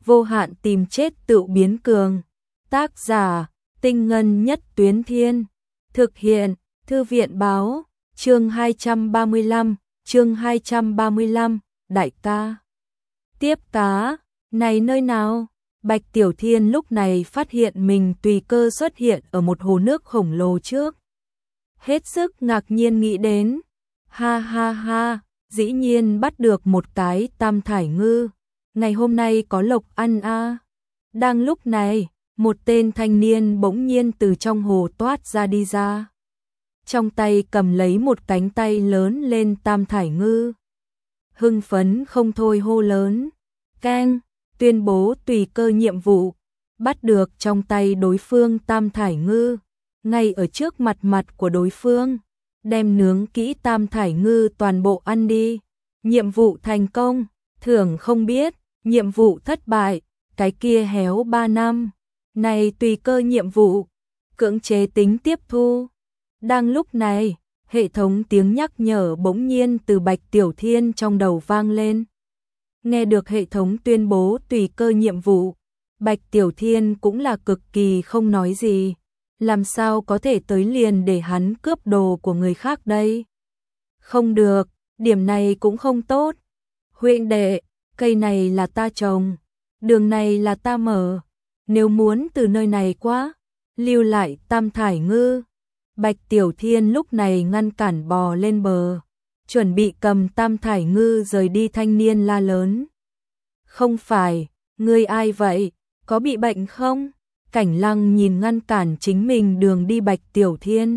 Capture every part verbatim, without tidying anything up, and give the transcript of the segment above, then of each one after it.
vô hạn tìm chết tự biến cường. Tác giả, Tinh Ngân Nhất Tuyến Thiên. Thực hiện, Thư viện báo, chương hai trăm ba mươi lăm, chương hai trăm ba mươi lăm, đại ca. Tiếp cá, này nơi nào? Bạch Tiểu Thiên lúc này phát hiện mình tùy cơ xuất hiện ở một hồ nước khổng lồ trước. Hết sức ngạc nhiên nghĩ đến, ha ha ha, dĩ nhiên bắt được một cái tam thải ngư, ngày hôm nay có lộc ăn a. À. Đang lúc này, một tên thanh niên bỗng nhiên từ trong hồ toát ra đi ra. Trong tay cầm lấy một cánh tay lớn lên tam thải ngư. Hưng phấn không thôi hô lớn, keng, tuyên bố tùy cơ nhiệm vụ, bắt được trong tay đối phương tam thải ngư, ngay ở trước mặt mặt của đối phương, đem nướng kỹ tam thải ngư toàn bộ ăn đi. Nhiệm vụ thành công, thưởng không biết, nhiệm vụ thất bại, cái kia héo ba năm. Này tùy cơ nhiệm vụ, cưỡng chế tính tiếp thu. Đang lúc này, hệ thống tiếng nhắc nhở bỗng nhiên từ Bạch Tiểu Thiên trong đầu vang lên. Nghe được hệ thống tuyên bố tùy cơ nhiệm vụ, Bạch Tiểu Thiên cũng là cực kỳ không nói gì. Làm sao có thể tới liền để hắn cướp đồ của người khác đây? Không được, điểm này cũng không tốt. Huynh đệ, cây này là ta trồng, đường này là ta mở. Nếu muốn từ nơi này qua, lưu lại tam thải ngư. Bạch Tiểu Thiên lúc này ngăn cản bò lên bờ, chuẩn bị cầm tam thải ngư rời đi. Thanh niên la lớn. Không phải, ngươi ai vậy, có bị bệnh không? Cảnh Lăng nhìn ngăn cản chính mình đường đi Bạch Tiểu Thiên,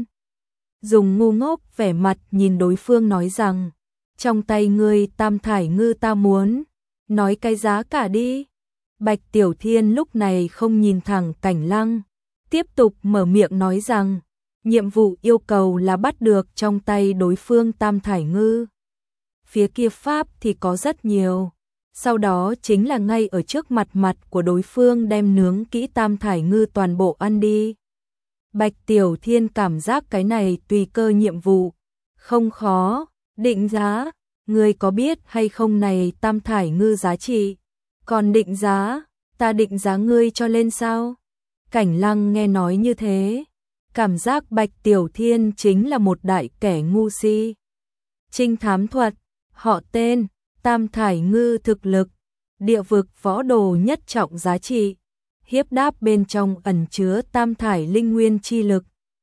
dùng ngu ngốc vẻ mặt nhìn đối phương nói rằng, trong tay ngươi tam thải ngư ta muốn, nói cái giá cả đi. Bạch Tiểu Thiên lúc này không nhìn thẳng Cảnh Lăng, tiếp tục mở miệng nói rằng, nhiệm vụ yêu cầu là bắt được trong tay đối phương tam thải ngư. Phía kia pháp thì có rất nhiều, sau đó chính là ngay ở trước mặt mặt của đối phương đem nướng kỹ tam thải ngư toàn bộ ăn đi. Bạch Tiểu Thiên cảm giác cái này tùy cơ nhiệm vụ không khó. Định giá, người có biết hay không này tam thải ngư giá trị? Còn định giá, ta định giá ngươi cho lên sao? Cảnh Lăng nghe nói như thế, cảm giác Bạch Tiểu Thiên chính là một đại kẻ ngu si. Trinh thám thuật, họ tên, tam thải ngư thực lực, địa vực võ đồ nhất trọng giá trị, hiếp đáp bên trong ẩn chứa tam thải linh nguyên chi lực.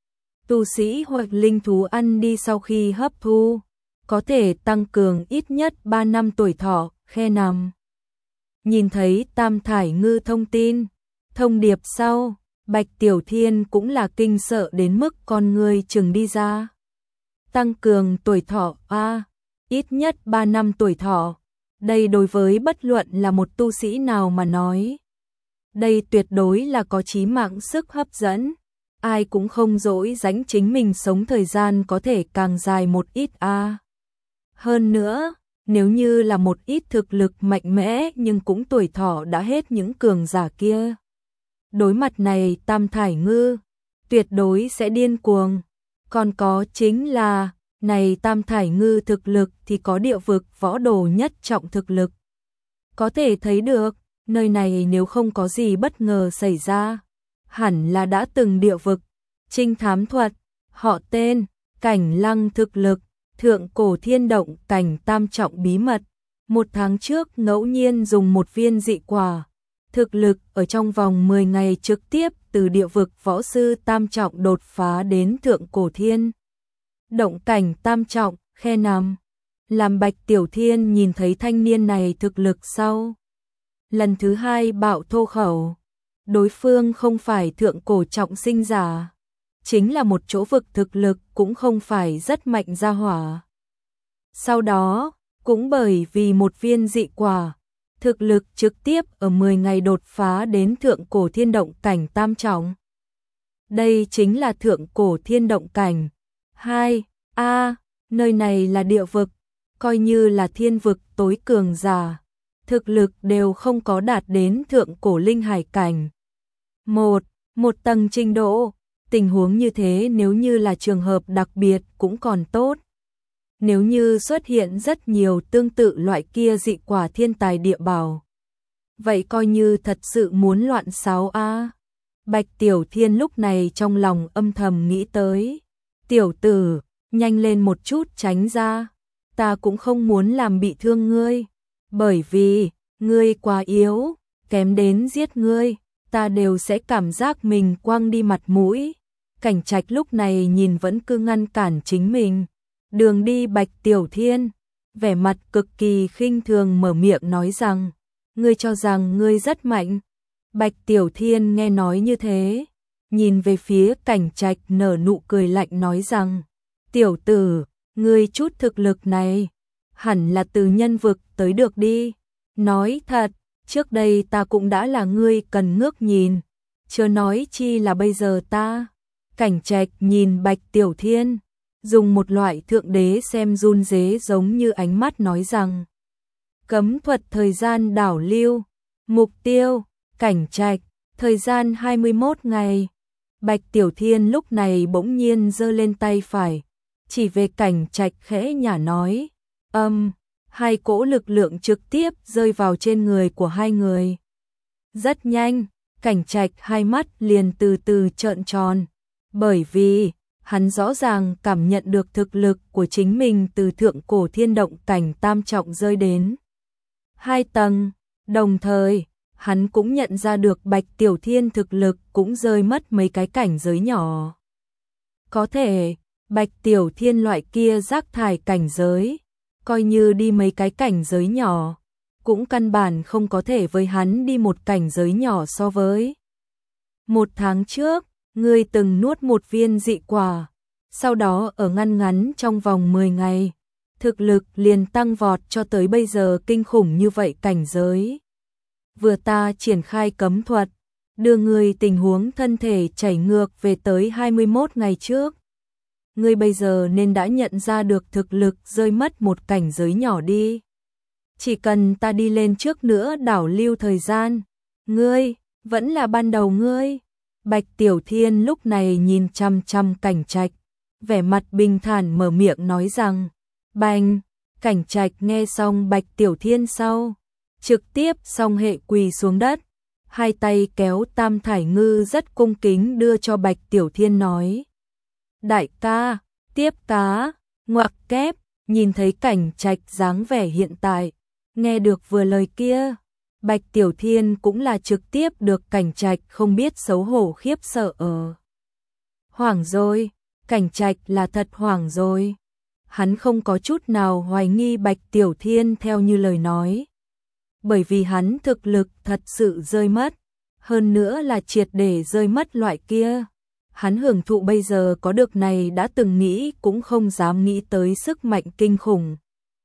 Tu sĩ hoặc linh thú ăn đi sau khi hấp thu, có thể tăng cường ít nhất ba năm tuổi thọ. Khe nằm. Nhìn thấy tam thải ngư thông tin, thông điệp sau, Bạch Tiểu Thiên cũng là kinh sợ đến mức con người chừng đi ra. Tăng cường tuổi thọ a, à, ít nhất ba năm tuổi thọ. Đây đối với bất luận là một tu sĩ nào mà nói, đây tuyệt đối là có chí mạng sức hấp dẫn. Ai cũng không dỗi dánh chính mình sống thời gian có thể càng dài một ít a. À. Hơn nữa, nếu như là một ít thực lực mạnh mẽ nhưng cũng tuổi thọ đã hết những cường giả kia, đối mặt này tam thải ngư, tuyệt đối sẽ điên cuồng. Còn có chính là, này tam thải ngư thực lực thì có địa vực võ đồ nhất trọng thực lực. Có thể thấy được, nơi này nếu không có gì bất ngờ xảy ra, hẳn là đã từng địa vực. Trinh thám thuật, họ tên, Cảnh Lăng thực lực, thượng cổ thiên động cảnh tam trọng bí mật. Một tháng trước ngẫu nhiên dùng một viên dị quả, thực lực ở trong vòng mười ngày trực tiếp từ địa vực võ sư tam trọng đột phá đến thượng cổ thiên động cảnh tam trọng. Khe nằm. Làm Bạch Tiểu Thiên nhìn thấy thanh niên này thực lực sau, lần thứ hai bạo thô khẩu. Đối phương không phải thượng cổ trọng sinh giả, chính là một chỗ vực thực lực cũng không phải rất mạnh gia hỏa. Sau đó, cũng bởi vì một viên dị quả, thực lực trực tiếp ở mười ngày đột phá đến thượng cổ thiên động cảnh tam trọng. Đây chính là thượng cổ thiên động cảnh. hai. A, nơi này là địa vực, coi như là thiên vực tối cường giả, thực lực đều không có đạt đến thượng cổ linh hải cảnh. Một, một tầng trình độ, tình huống như thế nếu như là trường hợp đặc biệt cũng còn tốt. Nếu như xuất hiện rất nhiều tương tự loại kia dị quả thiên tài địa bảo, vậy coi như thật sự muốn loạn xáo a. Bạch Tiểu Thiên lúc này trong lòng âm thầm nghĩ tới. Tiểu tử, nhanh lên một chút tránh ra. Ta cũng không muốn làm bị thương ngươi. Bởi vì, ngươi quá yếu, kém đến giết ngươi, ta đều sẽ cảm giác mình quăng đi mặt mũi. Cảnh Trạch lúc này nhìn vẫn cứ ngăn cản chính mình. Đường đi Bạch Tiểu Thiên, vẻ mặt cực kỳ khinh thường mở miệng nói rằng, ngươi cho rằng ngươi rất mạnh. Bạch Tiểu Thiên nghe nói như thế, nhìn về phía Cảnh Trạch nở nụ cười lạnh nói rằng, tiểu tử, ngươi chút thực lực này, hẳn là từ nhân vực tới được đi. Nói thật, trước đây ta cũng đã là ngươi cần ngước nhìn, chớ nói chi là bây giờ ta. Cảnh Trạch nhìn Bạch Tiểu Thiên, dùng một loại thượng đế xem run rế giống như ánh mắt nói rằng, cấm thuật thời gian đảo lưu, mục tiêu, Cảnh Trạch, thời gian hai mươi mốt ngày. Bạch Tiểu Thiên lúc này bỗng nhiên giơ lên tay phải, chỉ về Cảnh Trạch khẽ nhả nói, âm, hai cỗ lực lượng trực tiếp rơi vào trên người của hai người. Rất nhanh, Cảnh Trạch hai mắt liền từ từ trợn tròn, bởi vì hắn rõ ràng cảm nhận được thực lực của chính mình từ thượng cổ thiên động cảnh tam trọng rơi đến hai tầng, đồng thời hắn cũng nhận ra được Bạch Tiểu Thiên thực lực cũng rơi mất mấy cái cảnh giới nhỏ. Có thể, Bạch Tiểu Thiên loại kia rác thải cảnh giới, coi như đi mấy cái cảnh giới nhỏ, cũng căn bản không có thể với hắn đi một cảnh giới nhỏ so với. Một tháng trước, ngươi từng nuốt một viên dị quả, sau đó ở ngăn ngắn trong vòng mười ngày, thực lực liền tăng vọt cho tới bây giờ kinh khủng như vậy cảnh giới. Vừa ta triển khai cấm thuật, đưa ngươi tình huống thân thể chảy ngược về tới hai mươi mốt ngày trước. Ngươi bây giờ nên đã nhận ra được thực lực rơi mất một cảnh giới nhỏ đi. Chỉ cần ta đi lên trước nữa đảo lưu thời gian, ngươi, vẫn là ban đầu ngươi. Bạch Tiểu Thiên lúc này nhìn chăm chăm Cảnh Trạch, vẻ mặt bình thản mở miệng nói rằng, bành. Cảnh Trạch nghe xong Bạch Tiểu Thiên sau, trực tiếp song hệ quỳ xuống đất, hai tay kéo Tam Thải Ngư rất cung kính đưa cho Bạch Tiểu Thiên nói, đại ca, tiếp cá, ngoặc kép. Nhìn thấy Cảnh Trạch dáng vẻ hiện tại, nghe được vừa lời kia, Bạch Tiểu Thiên cũng là trực tiếp được Cảnh Trạch không biết xấu hổ khiếp sợ ở. Hoảng rồi, Cảnh Trạch là thật hoảng rồi. Hắn không có chút nào hoài nghi Bạch Tiểu Thiên theo như lời nói. Bởi vì hắn thực lực thật sự rơi mất, hơn nữa là triệt để rơi mất loại kia. Hắn hưởng thụ bây giờ có được này đã từng nghĩ cũng không dám nghĩ tới sức mạnh kinh khủng.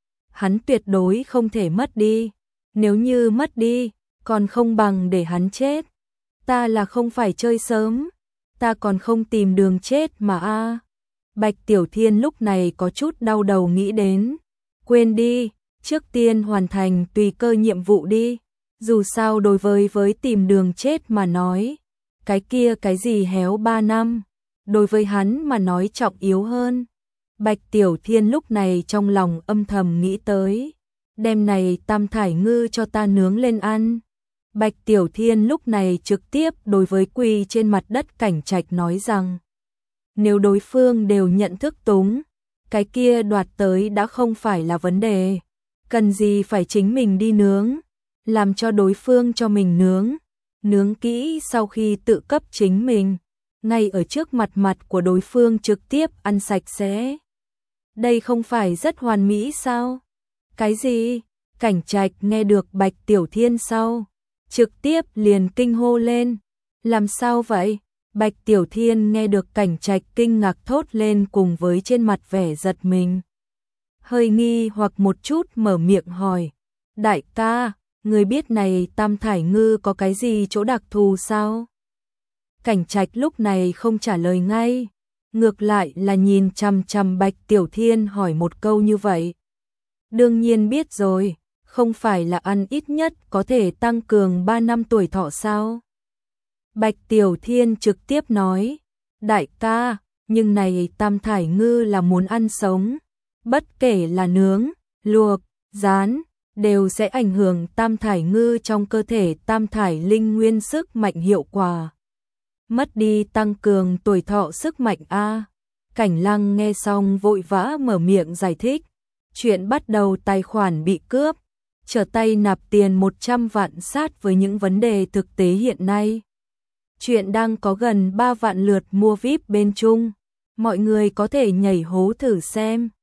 Hắn tuyệt đối không thể mất đi, nếu như mất đi, còn không bằng để hắn chết. Ta là không phải chơi sớm, ta còn không tìm đường chết mà a. Bạch Tiểu Thiên lúc này có chút đau đầu nghĩ đến, quên đi, trước tiên hoàn thành tùy cơ nhiệm vụ đi, dù sao đối với với tìm đường chết mà nói, cái kia cái gì héo ba năm, đối với hắn mà nói trọng yếu hơn. Bạch Tiểu Thiên lúc này trong lòng âm thầm nghĩ tới, đêm này Tam Thải Ngư cho ta nướng lên ăn. Bạch Tiểu Thiên lúc này trực tiếp đối với quỳ trên mặt đất Cảnh Trạch nói rằng, nếu đối phương đều nhận thức túng, cái kia đoạt tới đã không phải là vấn đề, cần gì phải chính mình đi nướng, làm cho đối phương cho mình nướng, nướng kỹ sau khi tự cấp chính mình, ngay ở trước mặt mặt của đối phương trực tiếp ăn sạch sẽ. Đây không phải rất hoàn mỹ sao? Cái gì? Cảnh Trạch nghe được Bạch Tiểu Thiên sau, trực tiếp liền kinh hô lên. Làm sao vậy? Bạch Tiểu Thiên nghe được Cảnh Trạch kinh ngạc thốt lên cùng với trên mặt vẻ giật mình. Hơi nghi hoặc một chút mở miệng hỏi, đại ca, người biết này Tam Thải Ngư có cái gì chỗ đặc thù sao? Cảnh Trạch lúc này không trả lời ngay, ngược lại là nhìn chằm chằm Bạch Tiểu Thiên hỏi một câu như vậy. Đương nhiên biết rồi, không phải là ăn ít nhất có thể tăng cường ba năm tuổi thọ sao? Bạch Tiểu Thiên trực tiếp nói, đại ca, nhưng này Tam Thải Ngư là muốn ăn sống, bất kể là nướng, luộc, rán, đều sẽ ảnh hưởng tam thải ngư trong cơ thể tam thải linh nguyên sức mạnh hiệu quả. Mất đi tăng cường tuổi thọ sức mạnh a. Cảnh Lăng nghe xong vội vã mở miệng giải thích. Chuyện bắt đầu tài khoản bị cướp, trở tay nạp tiền một trăm vạn sát với những vấn đề thực tế hiện nay. Chuyện đang có gần ba vạn lượt mua vi ai pi bên Trung. Mọi người có thể nhảy hố thử xem.